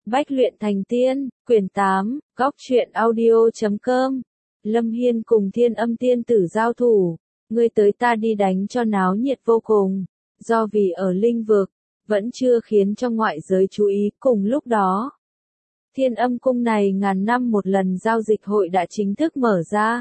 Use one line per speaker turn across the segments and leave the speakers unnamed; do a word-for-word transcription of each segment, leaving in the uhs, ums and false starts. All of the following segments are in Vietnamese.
Bách luyện thành tiên, quyển tám, góc truyện audio chấm com. Lâm Hiên cùng Thiên Âm tiên tử giao thủ, ngươi tới ta đi đánh cho náo nhiệt vô cùng. Do vì ở linh vực, vẫn chưa khiến cho ngoại giới chú ý. Cùng lúc đó, Thiên Âm cung này ngàn năm một lần giao dịch hội đã chính thức mở ra.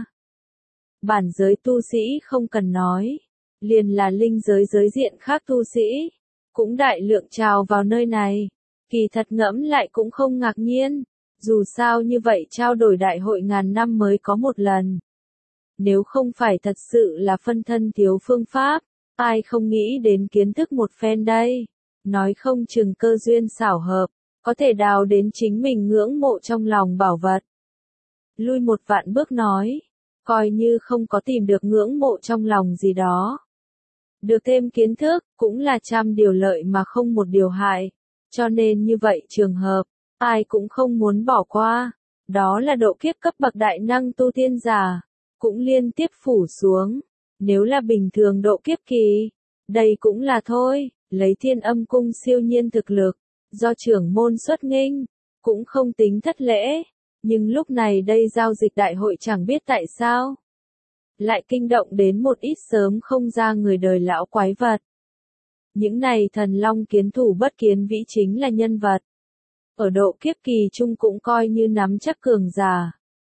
Bản giới tu sĩ không cần nói, liền là linh giới giới diện khác tu sĩ, cũng đại lượng trào vào nơi này. Kỳ thật ngẫm lại cũng không ngạc nhiên, dù sao như vậy trao đổi đại hội ngàn năm mới có một lần. Nếu không phải thật sự là phân thân thiếu phương pháp, ai không nghĩ đến kiến thức một phen đây, nói không chừng cơ duyên xảo hợp, có thể đào đến chính mình ngưỡng mộ trong lòng bảo vật. Lui một vạn bước nói, coi như không có tìm được ngưỡng mộ trong lòng gì đó. Được thêm kiến thức, cũng là trăm điều lợi mà không một điều hại. Cho nên như vậy trường hợp, ai cũng không muốn bỏ qua, đó là độ kiếp cấp bậc đại năng tu tiên giả, cũng liên tiếp phủ xuống. Nếu là bình thường độ kiếp kỳ, đây cũng là thôi, lấy Thiên Âm cung siêu nhiên thực lực, do trưởng môn xuất nghênh, cũng không tính thất lễ, nhưng lúc này đây giao dịch đại hội chẳng biết tại sao, lại kinh động đến một ít sớm không ra người đời lão quái vật. Những này thần long kiến thủ bất kiến vĩ chính là nhân vật. Ở độ kiếp kỳ chung cũng coi như nắm chắc cường giả.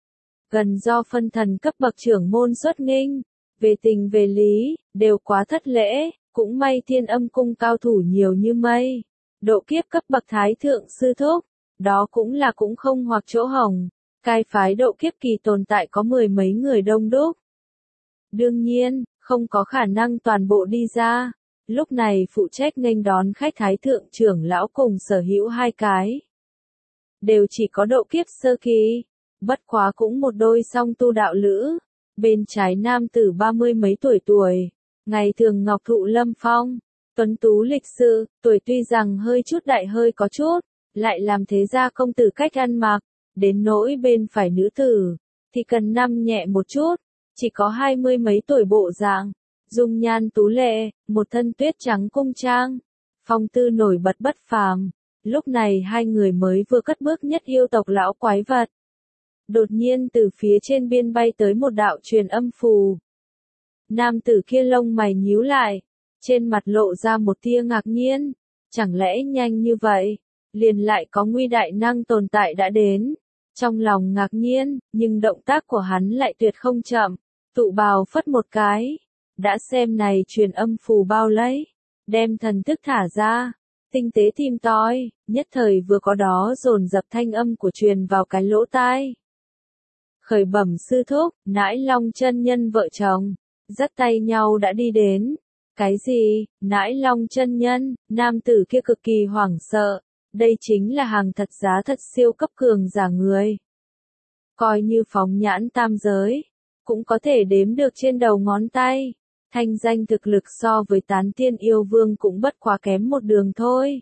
Gần do phân thần cấp bậc trưởng môn xuất nghênh, về tình về lý, đều quá thất lễ, cũng may Thiên Âm cung cao thủ nhiều như mây. Độ kiếp cấp bậc thái thượng sư thúc, đó cũng là cũng không hoặc chỗ hỏng, cai phái độ kiếp kỳ tồn tại có mười mấy người đông đúc. Đương nhiên, không có khả năng toàn bộ đi ra. Lúc này phụ trách nghênh đón khách thái thượng trưởng lão cùng sở hữu hai cái. Đều chỉ có độ kiếp sơ kỳ, bất quá cũng một đôi song tu đạo lữ. Bên trái nam tử ba mươi mấy tuổi tuổi, ngày thường ngọc thụ lâm phong, tuấn tú lịch sự, tuổi tuy rằng hơi chút đại hơi có chút, lại làm thế gia công tử cách ăn mặc, đến nỗi bên phải nữ tử, thì cần năm nhẹ một chút, chỉ có hai mươi mấy tuổi bộ dạng. Dung nhan tú lệ, một thân tuyết trắng cung trang, phong tư nổi bật bất phàm. Lúc này hai người mới vừa cất bước nhất yêu tộc lão quái vật. Đột nhiên từ phía trên biên bay tới một đạo truyền âm phù. Nam tử kia lông mày nhíu lại, trên mặt lộ ra một tia ngạc nhiên. Chẳng lẽ nhanh như vậy, liền lại có nguy đại năng tồn tại đã đến. Trong lòng ngạc nhiên, nhưng động tác của hắn lại tuyệt không chậm, tụ bào phất một cái. Đã xem này truyền âm phù bao lấy, đem thần thức thả ra, tinh tế tìm tòi, nhất thời vừa có đó dồn dập thanh âm của truyền vào cái lỗ tai. Khởi bẩm sư thúc, Nãi Long chân nhân vợ chồng, dắt tay nhau đã đi đến. Cái gì, Nãi Long chân nhân, nam tử kia cực kỳ hoảng sợ, đây chính là hàng thật giá thật siêu cấp cường giả người. Coi như phóng nhãn tam giới, cũng có thể đếm được trên đầu ngón tay. Thanh danh thực lực so với tán tiên yêu vương cũng bất quá kém một đường thôi.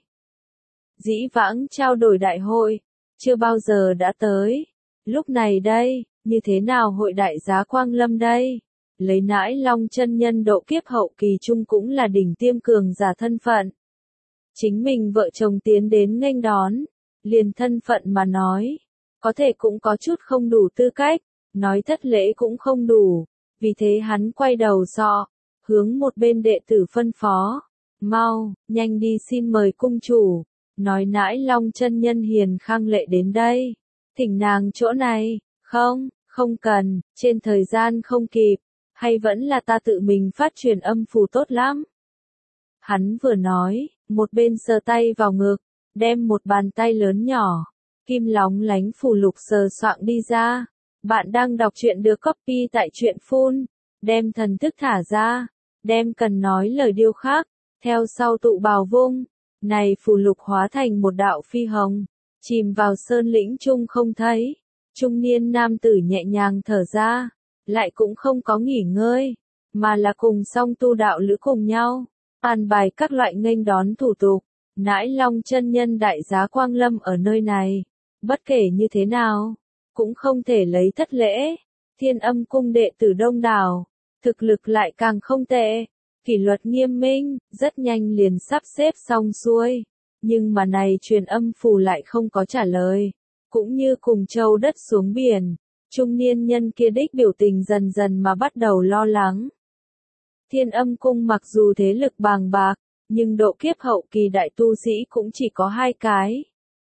Dĩ vãng trao đổi đại hội, chưa bao giờ đã tới. Lúc này đây, như thế nào hội đại giá Quang Lâm đây? Lấy Nãi Long chân nhân độ kiếp hậu kỳ chung cũng là đỉnh tiêm cường giả thân phận. Chính mình vợ chồng tiến đến nghênh đón, liền thân phận mà nói, có thể cũng có chút không đủ tư cách, nói thất lễ cũng không đủ, vì thế hắn quay đầu sọ. Hướng một bên đệ tử phân phó, mau, nhanh đi xin mời cung chủ, nói Nãi Long chân nhân hiền khang lệ đến đây, thỉnh nàng chỗ này, không, không cần, trên thời gian không kịp, hay vẫn là ta tự mình phát truyền âm phù tốt lắm. Hắn vừa nói, một bên sờ tay vào ngực, đem một bàn tay lớn nhỏ, kim lóng lánh phù lục sờ soạng đi ra, bạn đang đọc truyện được copy tại truyện phun, đem thần thức thả ra. Đem cần nói lời điêu khắc, theo sau tụ bào vung, này phù lục hóa thành một đạo phi hồng, chìm vào sơn lĩnh chung không thấy. Trung niên nam tử nhẹ nhàng thở ra, lại cũng không có nghỉ ngơi, mà là cùng song tu đạo lữ cùng nhau, an bài các loại nghênh đón thủ tục. Nãi Long chân nhân đại giá Quang Lâm ở nơi này, bất kể như thế nào, cũng không thể lấy thất lễ. Thiên Âm cung đệ tử đông đảo, thực lực lại càng không tệ, kỷ luật nghiêm minh, rất nhanh liền sắp xếp xong xuôi. Nhưng mà này truyền âm phù lại không có trả lời. Cũng như cùng châu đất xuống biển, trung niên nhân kia đích biểu tình dần dần mà bắt đầu lo lắng. Thiên Âm Cung mặc dù thế lực bàng bạc, nhưng độ kiếp hậu kỳ đại tu sĩ cũng chỉ có hai cái.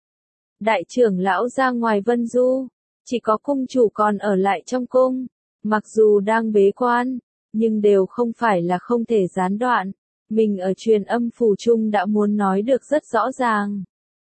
Đại trưởng lão ra ngoài vân du, chỉ có cung chủ còn ở lại trong cung, mặc dù đang bế quan, nhưng đều không phải là không thể gián đoạn. Mình ở truyền âm phù chung đã muốn nói được rất rõ ràng.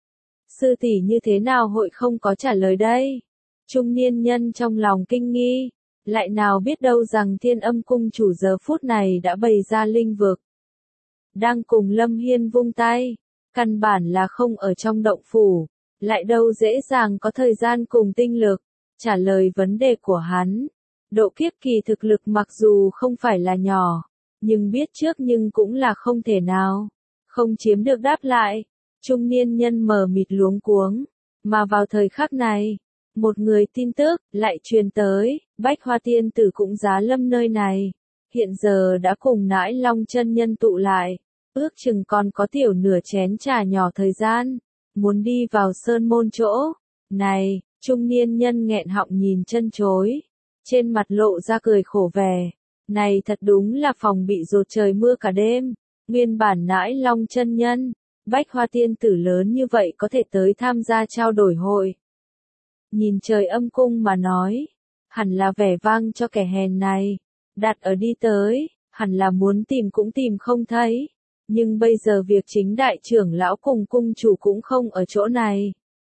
Sư tỷ như thế nào hội không có trả lời đây? Trung niên nhân trong lòng kinh nghi, lại nào biết đâu rằng Thiên Âm Cung chủ giờ phút này đã bày ra linh vực. Đang cùng Lâm Hiên vung tay, căn bản là không ở trong động phủ, lại đâu dễ dàng có thời gian cùng tinh lực, trả lời vấn đề của hắn. Độ kiếp kỳ thực lực mặc dù không phải là nhỏ, nhưng biết trước nhưng cũng là không thể nào, không chiếm được đáp lại. Trung niên nhân mờ mịt luống cuống, mà vào thời khắc này, một người tin tức lại truyền tới, Bách Hoa Tiên Tử cũng giá lâm nơi này, hiện giờ đã cùng Nãi Long chân nhân tụ lại, ước chừng còn có tiểu nửa chén trà nhỏ thời gian, muốn đi vào sơn môn chỗ. Này, trung niên nhân nghẹn họng nhìn chân chối, trên mặt lộ ra cười khổ vẻ, này thật đúng là phòng bị dột trời mưa cả đêm, nguyên bản Nãi Long chân nhân, Bách Hoa Tiên Tử lớn như vậy có thể tới tham gia trao đổi hội. Nhìn trời âm cung mà nói, hẳn là vẻ vang cho kẻ hèn này, đặt ở đi tới, hẳn là muốn tìm cũng tìm không thấy, nhưng bây giờ việc chính đại trưởng lão cùng cung chủ cũng không ở chỗ này.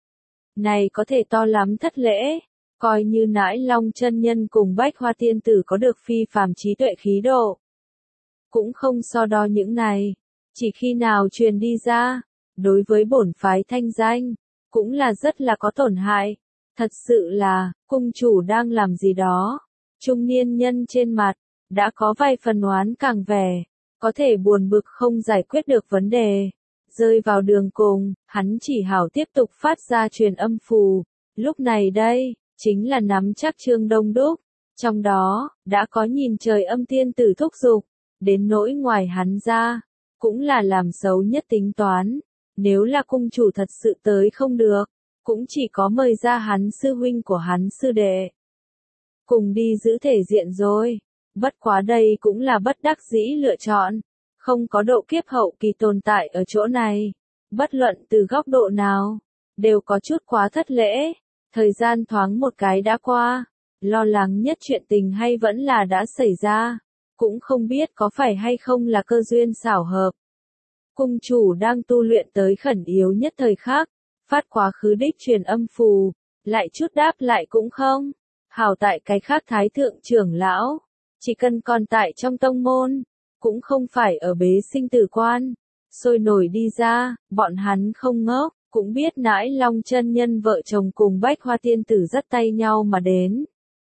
Này có thể to lắm thất lễ, coi như Nãi Long chân nhân cùng Bách Hoa Tiên Tử có được phi phàm trí tuệ khí độ. Cũng không so đo những này, chỉ khi nào truyền đi ra, đối với bổn phái thanh danh, cũng là rất là có tổn hại. Thật sự là, cung chủ đang làm gì đó. Trung niên nhân trên mặt, đã có vài phần oán càng vẻ, có thể buồn bực không giải quyết được vấn đề. Rơi vào đường cùng, hắn chỉ hảo tiếp tục phát ra truyền âm phù. Lúc này đây, chính là nắm chắc Trương Đông Đúc. Trong đó, đã có nhìn trời âm tiên tử thúc giục, đến nỗi ngoài hắn ra, cũng là làm xấu nhất tính toán. Nếu là cung chủ thật sự tới không được, cũng chỉ có mời ra hắn sư huynh của hắn sư đệ. Cùng đi giữ thể diện rồi, bất quá đây cũng là bất đắc dĩ lựa chọn, không có độ kiếp hậu kỳ tồn tại ở chỗ này. Bất luận từ góc độ nào, đều có chút quá thất lễ, thời gian thoáng một cái đã qua, lo lắng nhất chuyện tình hay vẫn là đã xảy ra, cũng không biết có phải hay không là cơ duyên xảo hợp. Cung chủ đang tu luyện tới khẩn yếu nhất thời khắc, phát quá khứ đích truyền âm phù, lại chút đáp lại cũng không. Hảo tại cái khác thái thượng trưởng lão, chỉ cần còn tại trong tông môn, cũng không phải ở bế sinh tử quan, sôi nổi đi ra, bọn hắn không ngốc, cũng biết Nãi Long chân nhân vợ chồng cùng Bách Hoa Tiên Tử dắt tay nhau mà đến.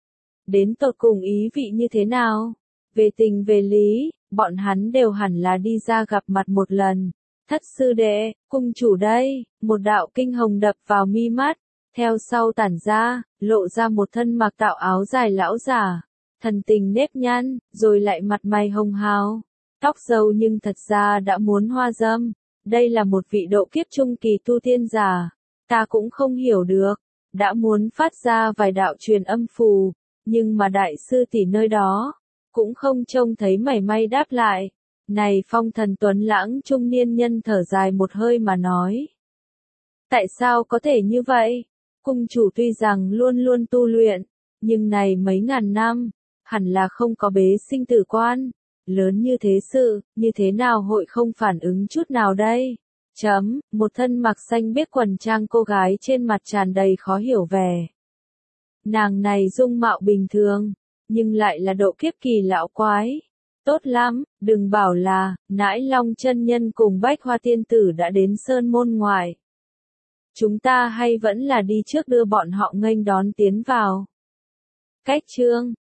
Đến tột cùng ý vị như thế nào? Về tình về lý, bọn hắn đều hẳn là đi ra gặp mặt một lần. Thất sư đệ, cung chủ đây, một đạo kinh hồng đập vào mi mắt, theo sau tản ra, lộ ra một thân mặc tạo áo dài lão giả, thần tình nếp nhăn, rồi lại mặt mày hồng hào, tóc râu nhưng thật ra đã muốn hoa dâm. Đây là một vị độ kiếp trung kỳ tu tiên giả, ta cũng không hiểu được, đã muốn phát ra vài đạo truyền âm phù, nhưng mà đại sư tỷ nơi đó, cũng không trông thấy mảy may đáp lại. Này phong thần tuấn lãng trung niên nhân thở dài một hơi mà nói. Tại sao có thể như vậy? Cung chủ tuy rằng luôn luôn tu luyện, nhưng này mấy ngàn năm, hẳn là không có bế sinh tử quan. Lớn như thế sự, như thế nào hội không phản ứng chút nào đây? Chấm, một thân mặc xanh biếc quần trang cô gái trên mặt tràn đầy khó hiểu vẻ. Nàng này dung mạo bình thường, nhưng lại là độ kiếp kỳ lão quái. Tốt lắm, đừng bảo là, Nãi Long chân nhân cùng Bách Hoa Tiên Tử đã đến sơn môn ngoài. Chúng ta hay vẫn là đi trước đưa bọn họ nghênh đón tiến vào. Cách chương